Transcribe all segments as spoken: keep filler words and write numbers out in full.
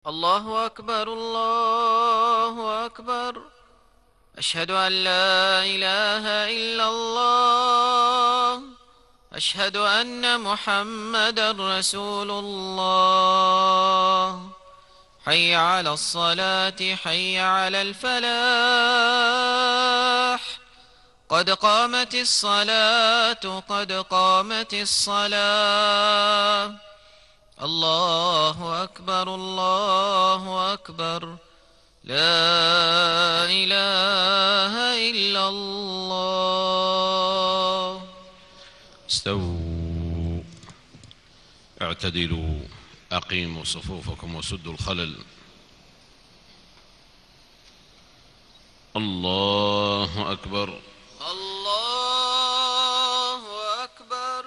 الله أكبر الله أكبر. أشهد أن لا إله إلا الله. أشهد أن محمدا رسول الله. حي على الصلاة حي على الفلاح. قد قامت الصلاة قد قامت الصلاة. الله أكبر الله أكبر. لا إله إلا الله. استووا اعتدلوا أقيموا صفوفكم وسدوا الخلل. الله أكبر الله أكبر.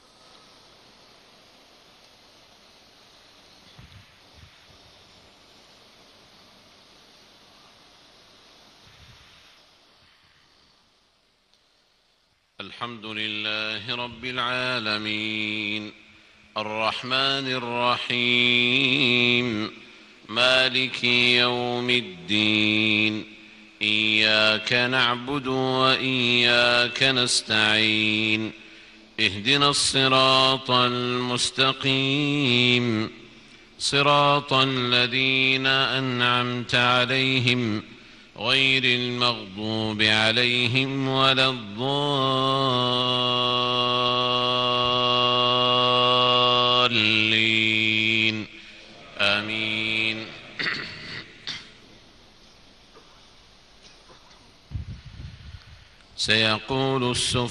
الحمد لله رب العالمين الرحمن الرحيم مالك يوم الدين. إياك نعبد وإياك نستعين. اهدنا الصراط المستقيم صراط الذين أنعمت عليهم غير المغضوب عليهم ولا الضالين آمين. سيقول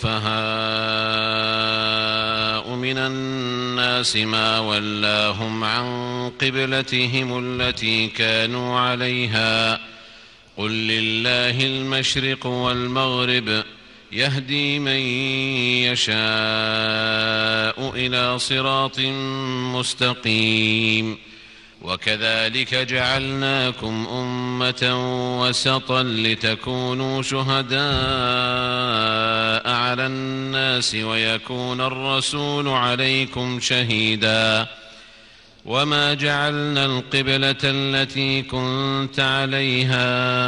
السفهاء من الناس ما ولاهم عن قبلتهم التي كانوا عليها قل لله المشرق والمغرب يهدي من يشاء إلى صراط مستقيم. وكذلك جعلناكم أمة وسطا لتكونوا شهداء على الناس ويكون الرسول عليكم شهيدا. وما جعلنا القبلة التي كنت عليها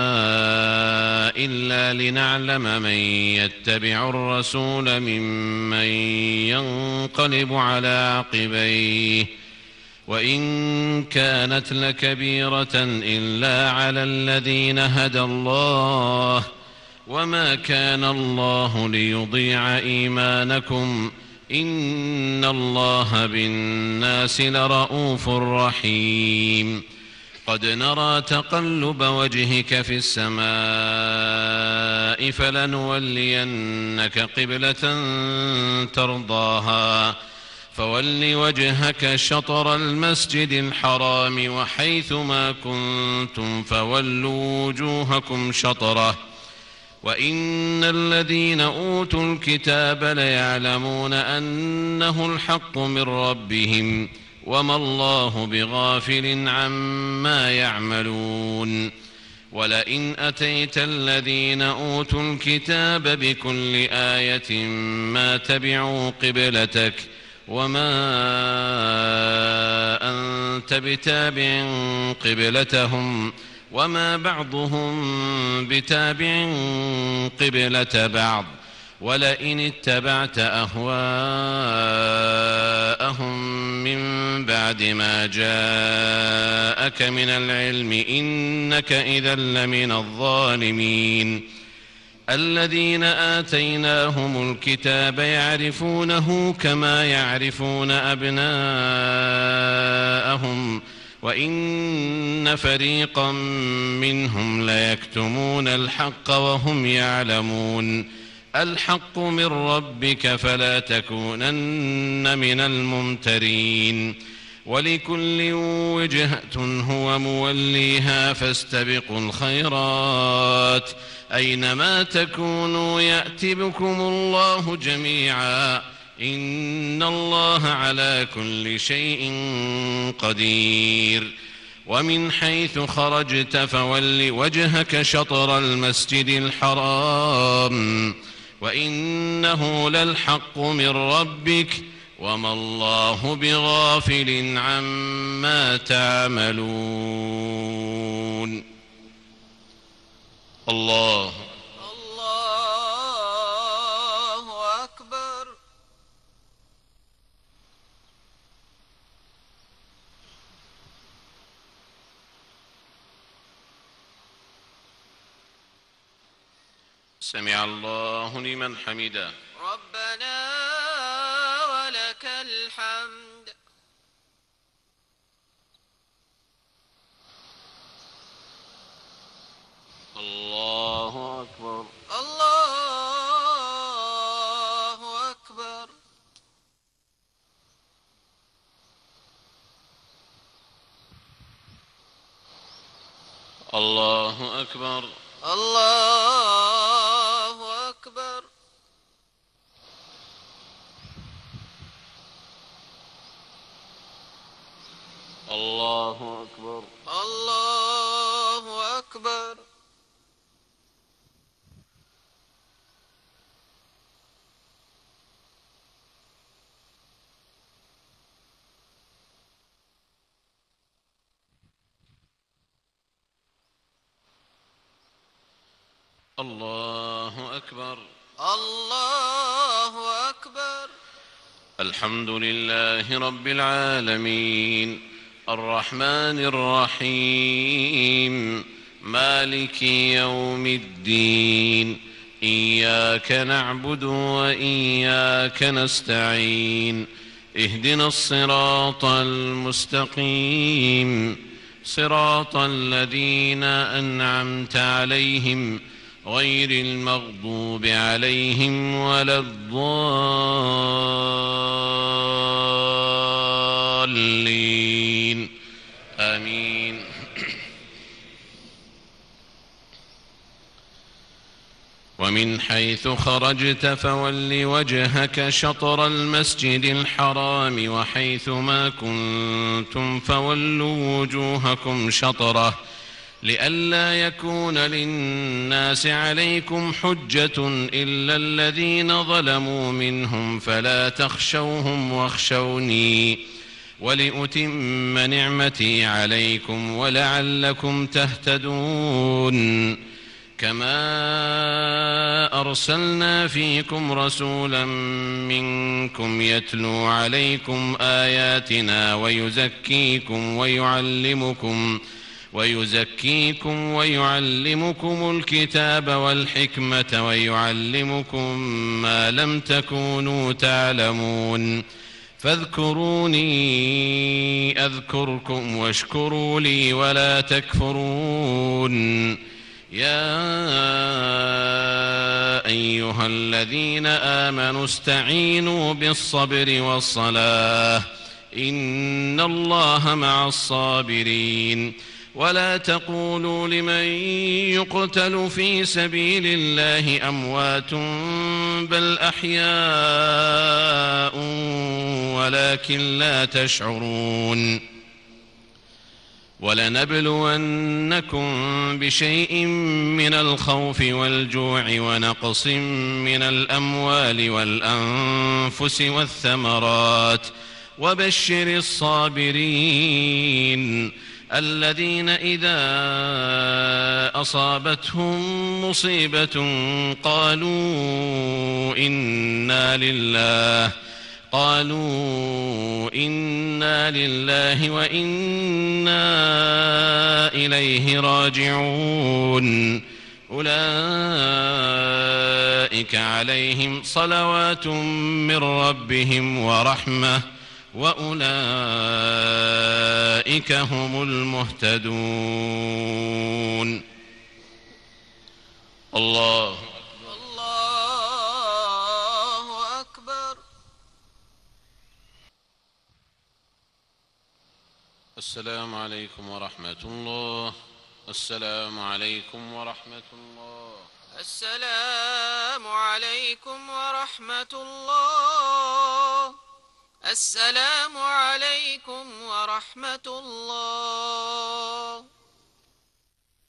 إلا لنعلم من يتبع الرسول ممن ينقلب على عقبيه وإن كانت لكبيرة إلا على الذين هدى الله وما كان الله ليضيع إيمانكم إن الله بالناس لرءوف رحيم. قد نرى تقلب وجهك في السماء فلنولينك قبلة ترضاها فول وجهك شطر المسجد الحرام وحيث ما كنتم فولوا وجوهكم شطره وإن الذين أوتوا الكتاب ليعلمون أنه الحق من ربهم وما الله بغافل عما يعملون. ولئن أتيت الذين أوتوا الكتاب بكل آية ما تبعوا قبلتك وما أنت بتابع قبلتهم وما بعضهم بتابع قبلة بعض. ولئن اتبعت أهواءهم من بعد ما جاءك من العلم إنك إذا لمن الظالمين. الذين آتيناهم الكتاب يعرفونه كما يعرفون أبناءهم وإن فريقا منهم ليكتمون الحق وهم يعلمون. الحق من ربك فلا تكونن من الممترين. ولكل وجهة هو موليها فاستبقوا الخيرات أينما تكونوا يأت بكم الله جميعا إن الله على كل شيء قدير. ومن حيث خرجت فول وجهك شطر المسجد الحرام وإنه للحق من ربك وما الله بغافل عما تعملون. الله الله أكبر. سمع الله لمن حمده. ربنا ولك الحمد. الله أكبر. الله أكبر. الله أكبر. الله أكبر. الله أكبر. الله أكبر. الله أكبر. الله أكبر. الحمد لله رب العالمين الرحمن الرحيم مالك يوم الدين إياك نعبد وإياك نستعين اهدنا الصراط المستقيم صراط الذين أنعمت عليهم غير المغضوب عليهم ولا الضالين آمين. ومن حيث خرجت فول وجهك شطر المسجد الحرام وحيث ما كنتم فولوا وجوهكم شطره لئلا يكون للناس عليكم حجة إلا الذين ظلموا منهم فلا تخشوهم واخشوني ولأتم نعمتي عليكم ولعلكم تهتدون. كما أرسلنا فيكم رسولا منكم يتلو عليكم آياتنا ويزكيكم ويعلمكم ويزكيكم ويعلمكم الكتاب والحكمة ويعلمكم ما لم تكونوا تعلمون فاذكروني أذكركم واشكروا لي ولا تكفرون. يا أيها الذين آمنوا استعينوا بالصبر والصلاة إن الله مع الصابرين. ولا تقولوا لمن يقتل في سبيل الله أموات بل أحياء ولكن لا تشعرون. ولنبلونكم بشيء من الخوف والجوع ونقص من الأموال والأنفس والثمرات وبشر الصابرين الذين إذا أصابتهم مصيبة قالوا إنا لله قالوا إنا لله وإنا إليه راجعون. أولئك عليهم صلوات من ربهم ورحمة وأولئك هم المهتدون. الله الله أكبر. السلام عليكم ورحمة الله. السلام عليكم ورحمة الله. السلام عليكم ورحمة الله. السلام عليكم ورحمة الله.